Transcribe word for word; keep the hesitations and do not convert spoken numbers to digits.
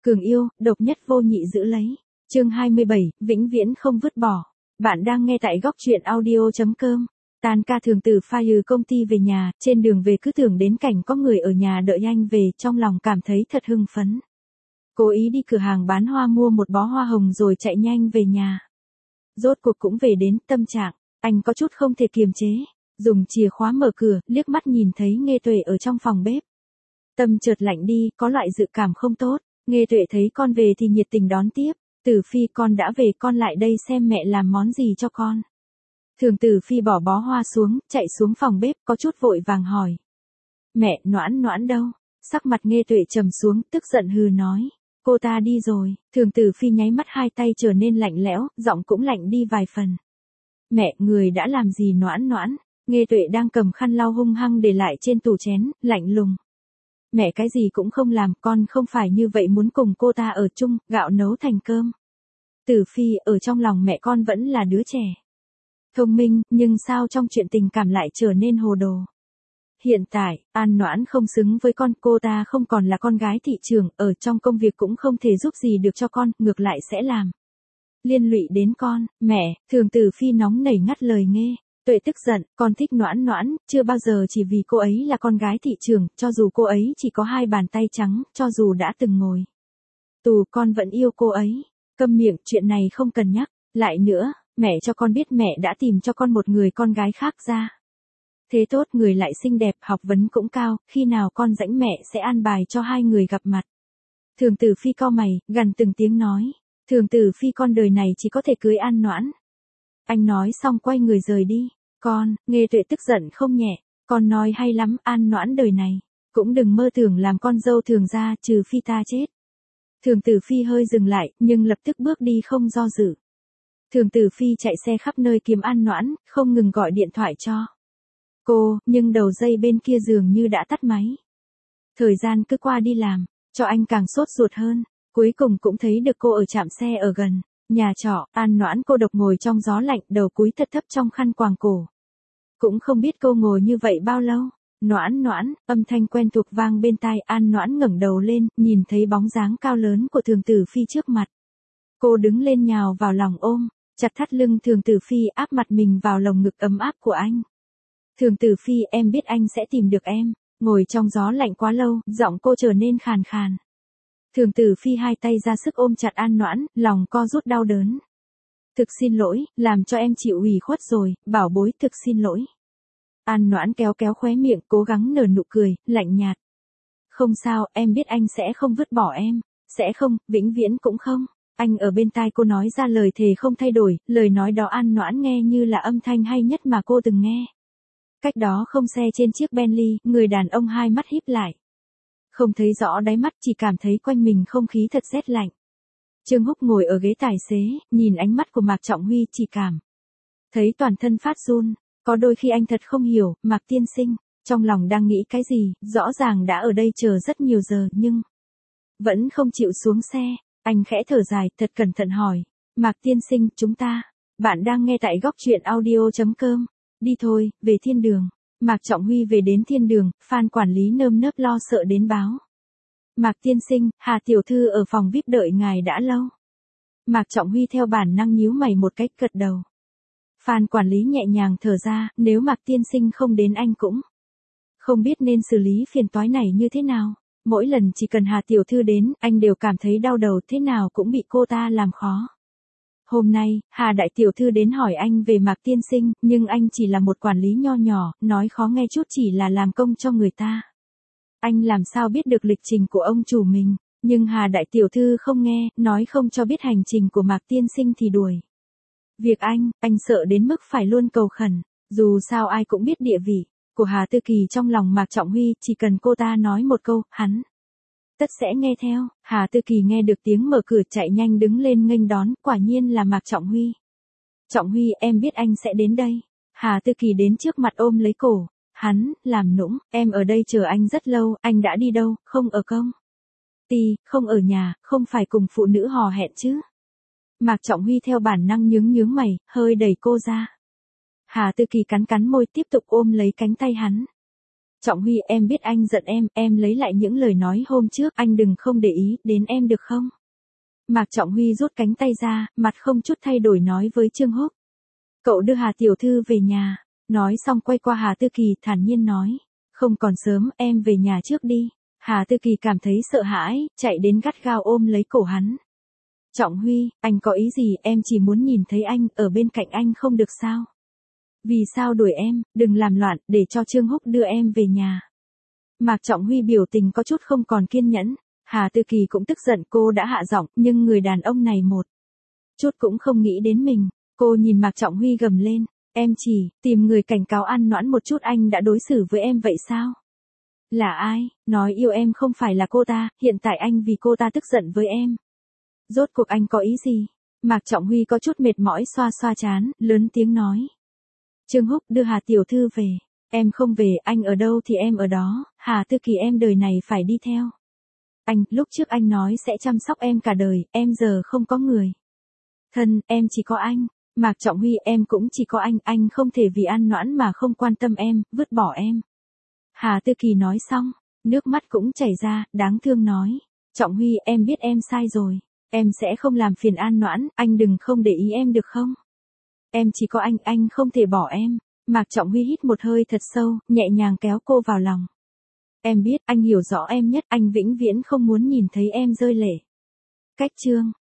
Cường yêu, độc nhất vô nhị giữ lấy. Chương hai mươi bảy, vĩnh viễn không vứt bỏ. Bạn đang nghe tại góc truyện audio chấm com. Tan ca Thường từ fire công ty về nhà, trên đường về cứ tưởng đến cảnh có người ở nhà đợi anh về, trong lòng cảm thấy thật hưng phấn. Cố ý đi cửa hàng bán hoa mua một bó hoa hồng rồi chạy nhanh về nhà. Rốt cuộc cũng về đến, tâm trạng, anh có chút không thể kiềm chế. Dùng chìa khóa mở cửa, liếc mắt nhìn thấy Nghê Tuệ ở trong phòng bếp. Tâm chợt lạnh đi, có loại dự cảm không tốt. Nghê Tuệ thấy con về thì nhiệt tình đón tiếp. Tử Phi, con đã về, con lại đây xem mẹ làm món gì cho con. Thường Tử Phi bỏ bó hoa xuống, chạy xuống phòng bếp, có chút vội vàng hỏi. Mẹ, Noãn Noãn đâu? Sắc mặt Nghê Tuệ trầm xuống, tức giận hừ nói. Cô ta đi rồi. Thường Tử Phi nháy mắt, hai tay trở nên lạnh lẽo, giọng cũng lạnh đi vài phần. Mẹ, người đã làm gì Noãn Noãn? Nghê Tuệ đang cầm khăn lau hung hăng để lại trên tủ chén, lạnh lùng. Mẹ cái gì cũng không làm, con không phải như vậy muốn cùng cô ta ở chung, gạo nấu thành cơm. Tử Phi, ở trong lòng mẹ con vẫn là đứa trẻ. Thông minh, nhưng sao trong chuyện tình cảm lại trở nên hồ đồ. Hiện tại, An Noãn không xứng với con, cô ta không còn là con gái thị trường, ở trong công việc cũng không thể giúp gì được cho con, ngược lại sẽ làm liên lụy đến con. Mẹ, Thường Tử Phi nóng nảy ngắt lời Nghê Tuệ tức giận, con thích Noãn Noãn, chưa bao giờ chỉ vì cô ấy là con gái thị trường, cho dù cô ấy chỉ có hai bàn tay trắng, cho dù đã từng ngồi tù, con vẫn yêu cô ấy. Câm miệng, chuyện này không cần nhắc lại nữa, mẹ cho con biết mẹ đã tìm cho con một người con gái khác ra. Thế tốt, người lại xinh đẹp, học vấn cũng cao, khi nào con rảnh mẹ sẽ an bài cho hai người gặp mặt. Thường Tử Phi cau mày, gằn từng tiếng nói. Thường Tử Phi, con đời này chỉ có thể cưới An Noãn. Anh nói xong quay người rời đi. Con, Nghê Tuệ tức giận không nhẹ. Con nói hay lắm, An Noãn đời này cũng đừng mơ tưởng làm con dâu Thường gia, trừ phi ta chết. Thường Tử Phi hơi dừng lại, nhưng lập tức bước đi không do dự. Thường Tử Phi chạy xe khắp nơi kiếm An Noãn, không ngừng gọi điện thoại cho cô, nhưng đầu dây bên kia dường như đã tắt máy. Thời gian cứ qua đi làm cho anh càng sốt ruột hơn. Cuối cùng cũng thấy được cô ở trạm xe ở gần nhà trọ. An Noãn cô độc ngồi trong gió lạnh, đầu cúi thật thấp trong khăn quàng cổ. Cũng không biết cô ngồi như vậy bao lâu. Noãn Noãn, âm thanh quen thuộc vang bên tai. An Noãn ngẩng đầu lên, nhìn thấy bóng dáng cao lớn của Thường Tử Phi trước mặt. Cô đứng lên nhào vào lòng ôm, chặt thắt lưng Thường Tử Phi, áp mặt mình vào lồng ngực ấm áp của anh. Thường Tử Phi, em biết anh sẽ tìm được em. Ngồi trong gió lạnh quá lâu, giọng cô trở nên khàn khàn. Thường Tử Phi hai tay ra sức ôm chặt An Noãn, lòng co rút đau đớn. Thực xin lỗi, làm cho em chịu ủy khuất rồi, bảo bối, thực xin lỗi. An Noãn kéo kéo khóe miệng, cố gắng nở nụ cười, lạnh nhạt. Không sao, em biết anh sẽ không vứt bỏ em. Sẽ không, vĩnh viễn cũng không. Anh ở bên tai cô nói ra lời thề không thay đổi, lời nói đó An Noãn nghe như là âm thanh hay nhất mà cô từng nghe. Cách đó không xe trên chiếc Bentley, người đàn ông hai mắt híp lại. Không thấy rõ đáy mắt, chỉ cảm thấy quanh mình không khí thật rét lạnh. Trương Húc ngồi ở ghế tài xế, nhìn ánh mắt của Mạc Trọng Huy chỉ cảm thấy toàn thân phát run. Có đôi khi anh thật không hiểu, Mạc tiên sinh, trong lòng đang nghĩ cái gì, rõ ràng đã ở đây chờ rất nhiều giờ, nhưng vẫn không chịu xuống xe. Anh khẽ thở dài, thật cẩn thận hỏi. Mạc tiên sinh, chúng ta, bạn đang nghe tại góc truyện audio chấm com. Đi thôi, về thiên đường. Mạc Trọng Huy về đến thiên đường, Phan quản lý nơm nớp lo sợ đến báo. Mạc tiên sinh, Hà tiểu thư ở phòng vi ai pi đợi ngài đã lâu. Mạc Trọng Huy theo bản năng nhíu mày một cách, gật đầu. Phan quản lý nhẹ nhàng thở ra, nếu Mạc tiên sinh không đến anh cũng không biết nên xử lý phiền toái này như thế nào. Mỗi lần chỉ cần Hà tiểu thư đến, anh đều cảm thấy đau đầu, thế nào cũng bị cô ta làm khó. Hôm nay, Hà đại tiểu thư đến hỏi anh về Mạc tiên sinh, nhưng anh chỉ là một quản lý nho nhỏ, nói khó nghe chút chỉ là làm công cho người ta. Anh làm sao biết được lịch trình của ông chủ mình, nhưng Hà đại tiểu thư không nghe, nói không cho biết hành trình của Mạc tiên sinh thì đuổi việc anh, anh sợ đến mức phải luôn cầu khẩn. Dù sao ai cũng biết địa vị của Hà Tư Kỳ trong lòng Mạc Trọng Huy, chỉ cần cô ta nói một câu, hắn tất sẽ nghe theo. Hà Tư Kỳ nghe được tiếng mở cửa chạy nhanh đứng lên nghênh đón, quả nhiên là Mạc Trọng Huy. Trọng Huy, em biết anh sẽ đến đây. Hà Tư Kỳ đến trước mặt ôm lấy cổ hắn, làm nũng, em ở đây chờ anh rất lâu, anh đã đi đâu, không ở công ty, không ở nhà, không phải cùng phụ nữ hò hẹn chứ. Mạc Trọng Huy theo bản năng nhướng nhướng mày, hơi đẩy cô ra. Hà Tư Kỳ cắn cắn môi tiếp tục ôm lấy cánh tay hắn. Trọng Huy, em biết anh giận em, em lấy lại những lời nói hôm trước, anh đừng không để ý đến em được không? Mạc Trọng Huy rút cánh tay ra, mặt không chút thay đổi nói với Trương Húc. Cậu đưa Hà tiểu thư về nhà. Nói xong quay qua Hà Tư Kỳ thản nhiên nói. Không còn sớm, em về nhà trước đi. Hà Tư Kỳ cảm thấy sợ hãi, chạy đến gắt gao ôm lấy cổ hắn. Trọng Huy, anh có ý gì, em chỉ muốn nhìn thấy anh, ở bên cạnh anh không được sao? Vì sao đuổi em, đừng làm loạn, để cho Trương Húc đưa em về nhà. Mạc Trọng Huy biểu tình có chút không còn kiên nhẫn. Hà Tư Kỳ cũng tức giận, cô đã hạ giọng, nhưng người đàn ông này một chút cũng không nghĩ đến mình. Cô nhìn Mạc Trọng Huy gầm lên, em chỉ tìm người cảnh cáo An Noãn một chút, anh đã đối xử với em vậy sao? Là ai, nói yêu em không phải là cô ta, hiện tại anh vì cô ta tức giận với em. Rốt cuộc anh có ý gì? Mạc Trọng Huy có chút mệt mỏi xoa xoa trán, lớn tiếng nói. Trương Húc, đưa Hà tiểu thư về. Em không về, anh ở đâu thì em ở đó, Hà Tư Kỳ em đời này phải đi theo. Anh, lúc trước anh nói sẽ chăm sóc em cả đời, em giờ không có người thân, em chỉ có anh. Mạc Trọng Huy, em cũng chỉ có anh, anh không thể vì An Noãn mà không quan tâm em, vứt bỏ em. Hà Tư Kỳ nói xong, nước mắt cũng chảy ra, đáng thương nói. Trọng Huy, em biết em sai rồi, em sẽ không làm phiền An Noãn, anh đừng không để ý em được không? Em chỉ có anh, anh không thể bỏ em. Mạc Trọng Huy hít một hơi thật sâu, nhẹ nhàng kéo cô vào lòng. Em biết, anh hiểu rõ em nhất, anh vĩnh viễn không muốn nhìn thấy em rơi lệ. Cách chương